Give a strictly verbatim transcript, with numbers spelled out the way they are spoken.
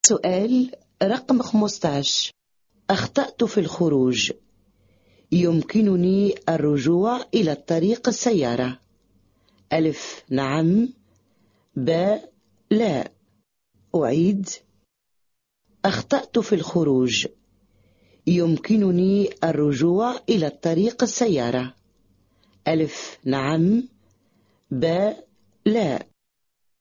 سؤال رقم خمسة عشر. أخطأت في الخروج، يمكنني الرجوع إلى الطريق السيارة؟ ألف نعم، ب لا. أعيد. أخطأت في الخروج، يمكنني الرجوع إلى الطريق السيارة؟ ألف نعم، ب لا.